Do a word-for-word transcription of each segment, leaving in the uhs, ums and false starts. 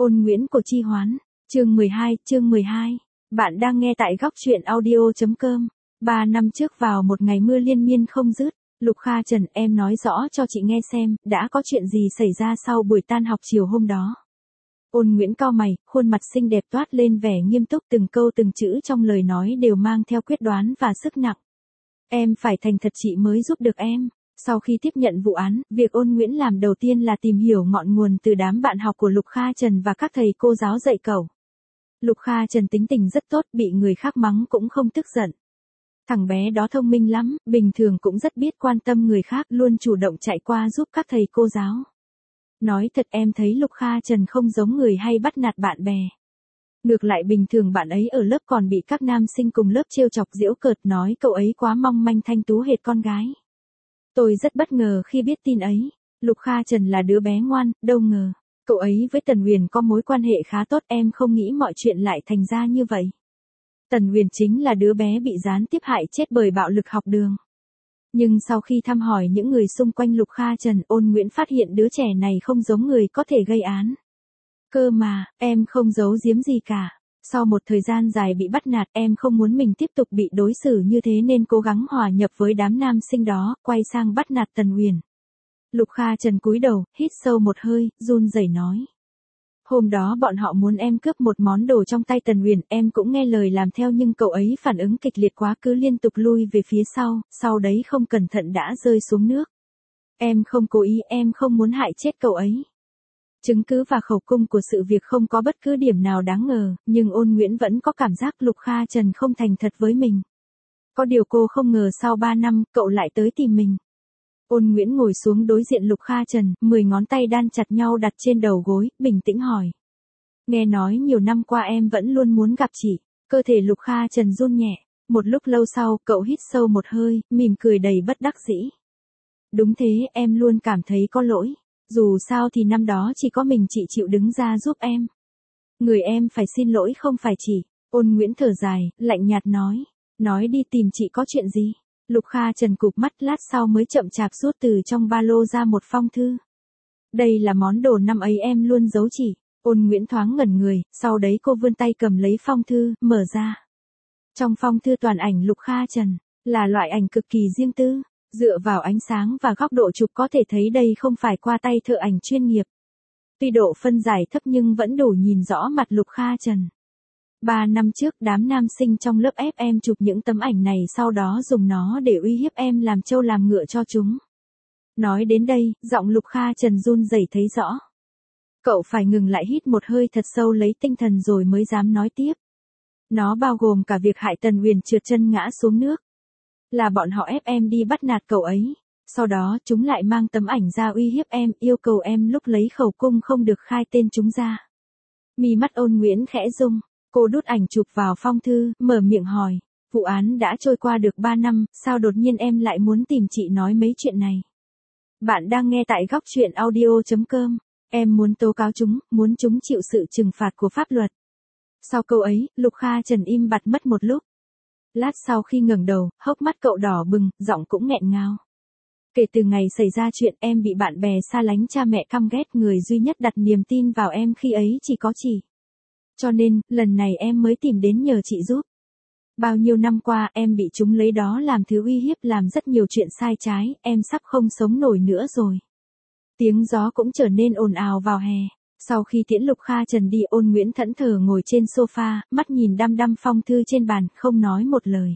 Ôn Nguyễn của Chi Hoán, chương mười hai, chương mười hai. Bạn đang nghe tại góc truyện audio chấm com. Ba năm trước vào một ngày mưa liên miên không dứt, Lục Kha Trần, em nói rõ cho chị nghe xem, đã có chuyện gì xảy ra sau buổi tan học chiều hôm đó. Ôn Nguyễn cau mày, khuôn mặt xinh đẹp toát lên vẻ nghiêm túc, từng câu từng chữ trong lời nói đều mang theo quyết đoán và sức nặng. Em phải thành thật chị mới giúp được em. Sau khi tiếp nhận vụ án, việc Ôn Nguyễn làm đầu tiên là tìm hiểu ngọn nguồn từ đám bạn học của Lục Kha Trần và các thầy cô giáo dạy cậu. Lục Kha Trần tính tình rất tốt, bị người khác mắng cũng không tức giận. Thằng bé đó thông minh lắm, bình thường cũng rất biết quan tâm người khác, luôn chủ động chạy qua giúp các thầy cô giáo. Nói thật em thấy Lục Kha Trần không giống người hay bắt nạt bạn bè. Ngược lại bình thường bạn ấy ở lớp còn bị các nam sinh cùng lớp trêu chọc giễu cợt, nói cậu ấy quá mong manh thanh tú hệt con gái. Tôi rất bất ngờ khi biết tin ấy. Lục Kha Trần là đứa bé ngoan, đâu ngờ cậu ấy với Tần Huyền có mối quan hệ khá tốt, em không nghĩ mọi chuyện lại thành ra như vậy. Tần Huyền chính là đứa bé bị gián tiếp hại chết bởi bạo lực học đường. Nhưng sau khi thăm hỏi những người xung quanh Lục Kha Trần, Ôn Nguyễn phát hiện đứa trẻ này không giống người có thể gây án. Cơ mà, em không giấu giếm gì cả. Sau một thời gian dài bị bắt nạt, em không muốn mình tiếp tục bị đối xử như thế nên cố gắng hòa nhập với đám nam sinh đó, quay sang bắt nạt Tần Huyền. Lục Kha Trần cúi đầu, hít sâu một hơi, run rẩy nói. Hôm đó bọn họ muốn em cướp một món đồ trong tay Tần Huyền, em cũng nghe lời làm theo nhưng cậu ấy phản ứng kịch liệt quá, cứ liên tục lui về phía sau, sau đấy không cẩn thận đã rơi xuống nước. Em không cố ý, em không muốn hại chết cậu ấy. Chứng cứ và khẩu cung của sự việc không có bất cứ điểm nào đáng ngờ, nhưng Ôn Nguyễn vẫn có cảm giác Lục Kha Trần không thành thật với mình. Có điều cô không ngờ sau ba năm, cậu lại tới tìm mình. Ôn Nguyễn ngồi xuống đối diện Lục Kha Trần, mười ngón tay đan chặt nhau đặt trên đầu gối, bình tĩnh hỏi. Nghe nói nhiều năm qua em vẫn luôn muốn gặp chị. Cơ thể Lục Kha Trần run nhẹ. Một lúc lâu sau, cậu hít sâu một hơi, mỉm cười đầy bất đắc dĩ. Đúng thế, em luôn cảm thấy có lỗi. Dù sao thì năm đó chỉ có mình chị chịu đứng ra giúp em. Người em phải xin lỗi không phải chị. Ôn Nguyễn thở dài, lạnh nhạt nói. Nói đi, tìm chị có chuyện gì? Lục Kha Trần cụp mắt, lát sau mới chậm chạp rút từ trong ba lô ra một phong thư. Đây là món đồ năm ấy em luôn giấu chị. Ôn Nguyễn thoáng ngẩn người, sau đấy cô vươn tay cầm lấy phong thư, mở ra. Trong phong thư toàn ảnh Lục Kha Trần, là loại ảnh cực kỳ riêng tư. Dựa vào ánh sáng và góc độ chụp có thể thấy đây không phải qua tay thợ ảnh chuyên nghiệp. Tuy độ phân giải thấp nhưng vẫn đủ nhìn rõ mặt Lục Kha Trần. Ba năm trước đám nam sinh trong lớp ép em chụp những tấm ảnh này, sau đó dùng nó để uy hiếp em làm trâu làm ngựa cho chúng. Nói đến đây, giọng Lục Kha Trần run rẩy thấy rõ. Cậu phải ngừng lại, hít một hơi thật sâu lấy tinh thần rồi mới dám nói tiếp. Nó bao gồm cả việc hại Tần Huyền trượt chân ngã xuống nước. Là bọn họ ép em đi bắt nạt cậu ấy. Sau đó chúng lại mang tấm ảnh ra uy hiếp em, yêu cầu em lúc lấy khẩu cung không được khai tên chúng ra. Mi mắt Ôn Nguyễn khẽ rung. Cô đút ảnh chụp vào phong thư, mở miệng hỏi. Vụ án đã trôi qua được ba năm, sao đột nhiên em lại muốn tìm chị nói mấy chuyện này? Bạn đang nghe tại góc truyện audio chấm com. Em muốn tố cáo chúng, muốn chúng chịu sự trừng phạt của pháp luật. Sau câu ấy, Lục Kha Trần im bặt mất một lúc. Lát sau khi ngẩng đầu, hốc mắt cậu đỏ bừng, giọng cũng nghẹn ngào. Kể từ ngày xảy ra chuyện, em bị bạn bè xa lánh, cha mẹ căm ghét, người duy nhất đặt niềm tin vào em khi ấy chỉ có chị. Cho nên, lần này em mới tìm đến nhờ chị giúp. Bao nhiêu năm qua em bị chúng lấy đó làm thứ uy hiếp, làm rất nhiều chuyện sai trái, em sắp không sống nổi nữa rồi. Tiếng gió cũng trở nên ồn ào vào hè. Sau khi tiễn Lục Kha Trần đi, Ôn Nguyễn thẫn thờ ngồi trên sofa, mắt nhìn đăm đăm phong thư trên bàn, không nói một lời.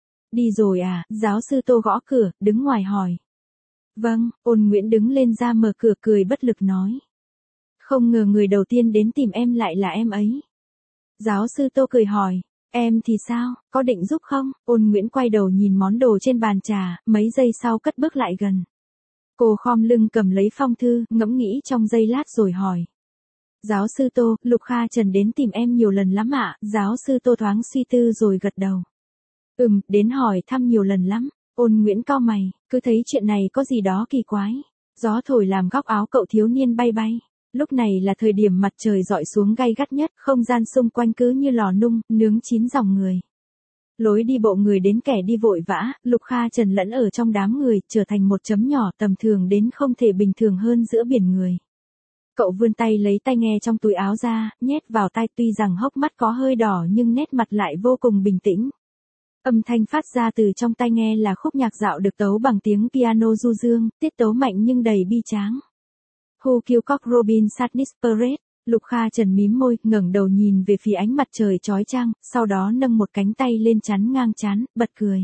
Đi rồi à? Giáo sư Tô gõ cửa, đứng ngoài hỏi. Vâng, Ôn Nguyễn đứng lên ra mở cửa, cười bất lực nói. Không ngờ người đầu tiên đến tìm em lại là em ấy. Giáo sư Tô cười hỏi. Em thì sao, có định giúp không? Ôn Nguyễn quay đầu nhìn món đồ trên bàn trà, mấy giây sau cất bước lại gần. Cô khom lưng cầm lấy phong thư, ngẫm nghĩ trong giây lát rồi hỏi. Giáo sư Tô, Lục Kha Trần đến tìm em nhiều lần lắm ạ. Giáo sư Tô thoáng suy tư rồi gật đầu. Ừm, đến hỏi thăm nhiều lần lắm. Ôn Nguyễn cau mày, cứ thấy chuyện này có gì đó kỳ quái. Gió thổi làm góc áo cậu thiếu niên bay bay. Lúc này là thời điểm mặt trời rọi xuống gay gắt nhất, không gian xung quanh cứ như lò nung, nướng chín dòng người. Lối đi bộ người đến kẻ đi vội vã, Lục Kha Trần lẫn ở trong đám người, trở thành một chấm nhỏ tầm thường đến không thể bình thường hơn giữa biển người. Cậu vươn tay lấy tai nghe trong túi áo ra, nhét vào tai, tuy rằng hốc mắt có hơi đỏ nhưng nét mặt lại vô cùng bình tĩnh. Âm thanh phát ra từ trong tai nghe là khúc nhạc dạo được tấu bằng tiếng piano du dương, tiết tấu mạnh nhưng đầy bi tráng. Who Killed Cock Robin Sadness Parade. Lục Kha Trần mím môi, ngẩng đầu nhìn về phía ánh mặt trời chói chang, sau đó nâng một cánh tay lên chắn ngang trán, bật cười.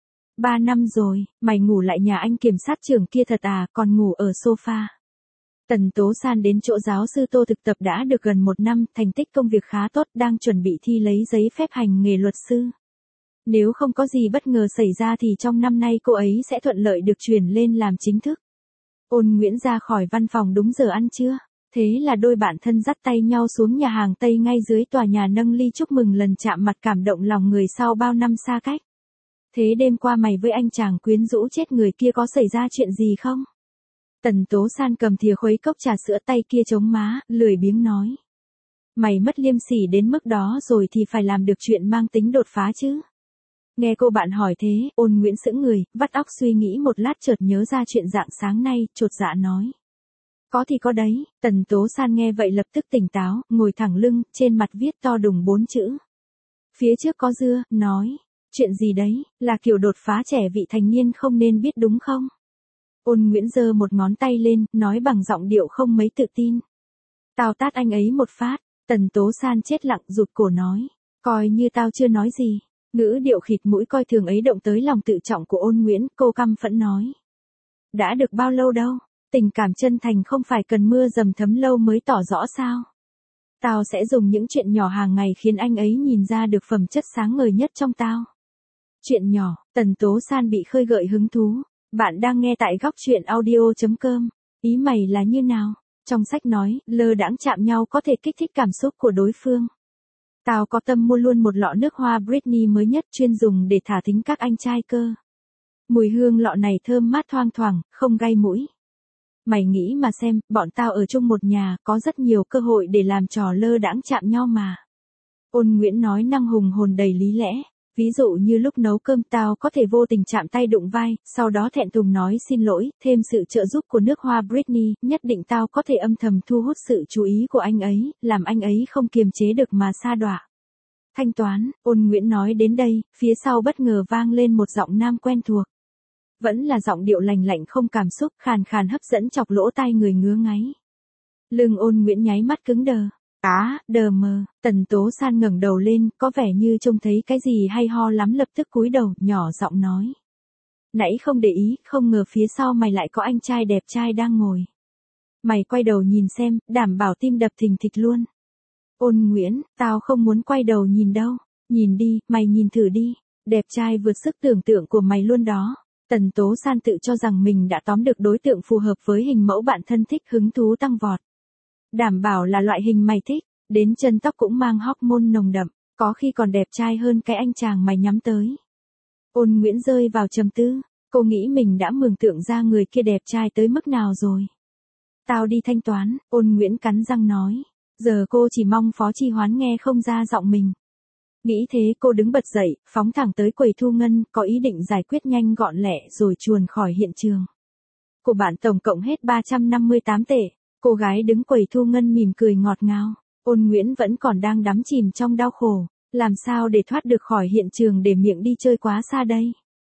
Ba năm rồi, mày ngủ lại nhà anh kiểm sát trưởng kia thật à, còn ngủ ở sofa. Tần Tố San đến chỗ giáo sư Tô thực tập đã được gần một năm, thành tích công việc khá tốt, đang chuẩn bị thi lấy giấy phép hành nghề luật sư. Nếu không có gì bất ngờ xảy ra thì trong năm nay cô ấy sẽ thuận lợi được chuyển lên làm chính thức. Ôn Nguyễn ra khỏi văn phòng đúng giờ ăn trưa. Thế là đôi bạn thân dắt tay nhau xuống nhà hàng Tây ngay dưới tòa nhà nâng ly chúc mừng lần chạm mặt cảm động lòng người sau bao năm xa cách. Thế đêm qua mày với anh chàng quyến rũ chết người kia có xảy ra chuyện gì không? Tần Tố San cầm thìa khuấy cốc trà sữa, tay kia chống má, lười biếng nói. Mày mất liêm sỉ đến mức đó rồi thì phải làm được chuyện mang tính đột phá chứ. Nghe cô bạn hỏi thế, Ôn Nguyễn sững người, vắt óc suy nghĩ một lát chợt nhớ ra chuyện rạng sáng nay, chột dạ nói. Có thì có đấy. Tần Tố San nghe vậy lập tức tỉnh táo, ngồi thẳng lưng, trên mặt viết to đùng bốn chữ. Phía trước có dưa, nói. Chuyện gì đấy, là kiểu đột phá trẻ vị thành niên không nên biết đúng không? Ôn Nguyễn giơ một ngón tay lên, nói bằng giọng điệu không mấy tự tin. Tao tát anh ấy một phát. Tần Tố San chết lặng rụt cổ nói. Coi như tao chưa nói gì. Ngữ điệu khịt mũi coi thường ấy động tới lòng tự trọng của Ôn Nguyễn, cô căm phẫn nói. Đã được bao lâu đâu? Tình cảm chân thành không phải cần mưa dầm thấm lâu mới tỏ rõ sao? Tao sẽ dùng những chuyện nhỏ hàng ngày khiến anh ấy nhìn ra được phẩm chất sáng ngời nhất trong tao. Chuyện nhỏ, Tần Tố San bị khơi gợi hứng thú. Bạn đang nghe tại góc truyện audio chấm com. Ý mày là như nào? Trong sách nói, lơ đãng chạm nhau có thể kích thích cảm xúc của đối phương. Tao có tâm mua luôn một lọ nước hoa Britney mới nhất chuyên dùng để thả thính các anh trai cơ. Mùi hương lọ này thơm mát thoang thoảng, không gai mũi. Mày nghĩ mà xem, bọn tao ở chung một nhà, có rất nhiều cơ hội để làm trò lơ đãng chạm nhau mà. Ôn Nguyễn nói năng hùng hồn đầy lý lẽ. Ví dụ như lúc nấu cơm tao có thể vô tình chạm tay đụng vai, sau đó thẹn thùng nói xin lỗi, thêm sự trợ giúp của nước hoa Britney, nhất định tao có thể âm thầm thu hút sự chú ý của anh ấy, làm anh ấy không kiềm chế được mà sa đọa. Thanh toán, Ôn Nguyễn nói đến đây, phía sau bất ngờ vang lên một giọng nam quen thuộc. Vẫn là giọng điệu lành lạnh không cảm xúc, khàn khàn hấp dẫn chọc lỗ tai người ngứa ngáy. Lưng Ôn Nguyễn nháy mắt cứng đờ. Á, đờ mờ. Tần Tố San ngẩng đầu lên, có vẻ như trông thấy cái gì hay ho lắm, lập tức cúi đầu, nhỏ giọng nói. Nãy không để ý, không ngờ phía sau mày lại có anh trai đẹp trai đang ngồi. Mày quay đầu nhìn xem, đảm bảo tim đập thình thịch luôn. Ôn Nguyễn, tao không muốn quay đầu nhìn đâu. Nhìn đi, mày nhìn thử đi. Đẹp trai vượt sức tưởng tượng của mày luôn đó. Tần Tố San tự cho rằng mình đã tóm được đối tượng phù hợp với hình mẫu bạn thân thích, hứng thú tăng vọt. Đảm bảo là loại hình mày thích, đến chân tóc cũng mang hormone nồng đậm, có khi còn đẹp trai hơn cái anh chàng mày nhắm tới. Ôn Nguyễn rơi vào trầm tư, cô nghĩ mình đã mường tượng ra người kia đẹp trai tới mức nào rồi. Tao đi thanh toán, Ôn Nguyễn cắn răng nói, giờ cô chỉ mong Phó Chi Hoán nghe không ra giọng mình. Nghĩ thế cô đứng bật dậy, phóng thẳng tới quầy thu ngân, có ý định giải quyết nhanh gọn lẹ rồi chuồn khỏi hiện trường. Của bạn tổng cộng hết ba trăm năm mươi tám tệ. Cô gái đứng quầy thu ngân mỉm cười ngọt ngào. Ôn Nguyễn vẫn còn đang đắm chìm trong đau khổ. Làm sao để thoát được khỏi hiện trường để miệng đi chơi quá xa đây?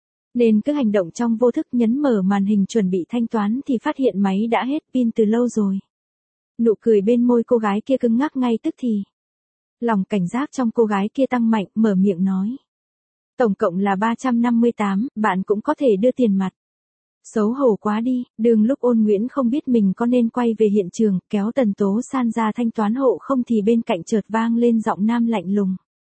Nên cứ hành động trong vô thức, nhấn mở màn hình chuẩn bị thanh toán thì phát hiện máy đã hết pin từ lâu rồi. Nụ cười bên môi cô gái kia cứng ngắc ngay tức thì. Lòng cảnh giác trong cô gái kia tăng mạnh, mở miệng nói. Tổng cộng là ba trăm năm mươi tám, bạn cũng có thể đưa tiền mặt. Xấu hổ quá đi, đường lúc Ôn Nguyễn không biết mình có nên quay về hiện trường, kéo Tần Tố San ra thanh toán hộ không thì bên cạnh chợt vang lên giọng nam lạnh lùng.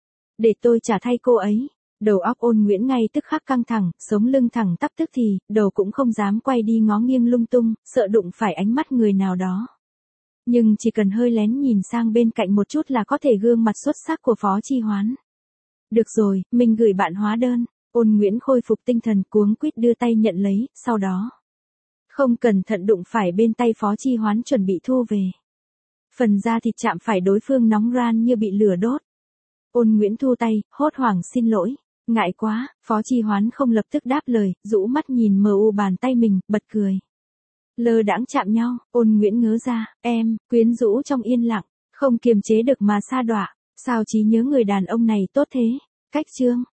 Để tôi trả thay cô ấy. Đầu óc Ôn Nguyễn ngay tức khắc căng thẳng, sống lưng thẳng tắp tức thì, đầu cũng không dám quay đi ngó nghiêng lung tung, sợ đụng phải ánh mắt người nào đó. Nhưng chỉ cần hơi lén nhìn sang bên cạnh một chút là có thể gương mặt xuất sắc của Phó Chi Hoán. Được rồi, mình gửi bạn hóa đơn. Ôn Nguyễn khôi phục tinh thần cuống quýt đưa tay nhận lấy, sau đó. Không cẩn thận đụng phải bên tay Phó Chi Hoán chuẩn bị thu về. Phần da thịt chạm phải đối phương nóng ran như bị lửa đốt. Ôn Nguyễn thu tay, hốt hoảng xin lỗi. Ngại quá, Phó Chi Hoán không lập tức đáp lời, rũ mắt nhìn mờ u bàn tay mình, bật cười. lơ đãng chạm nhau, Ôn Nguyễn ngớ ra, em, quyến rũ trong yên lặng, không kiềm chế được mà sa đọa, sao trí nhớ người đàn ông này tốt thế, cách chương.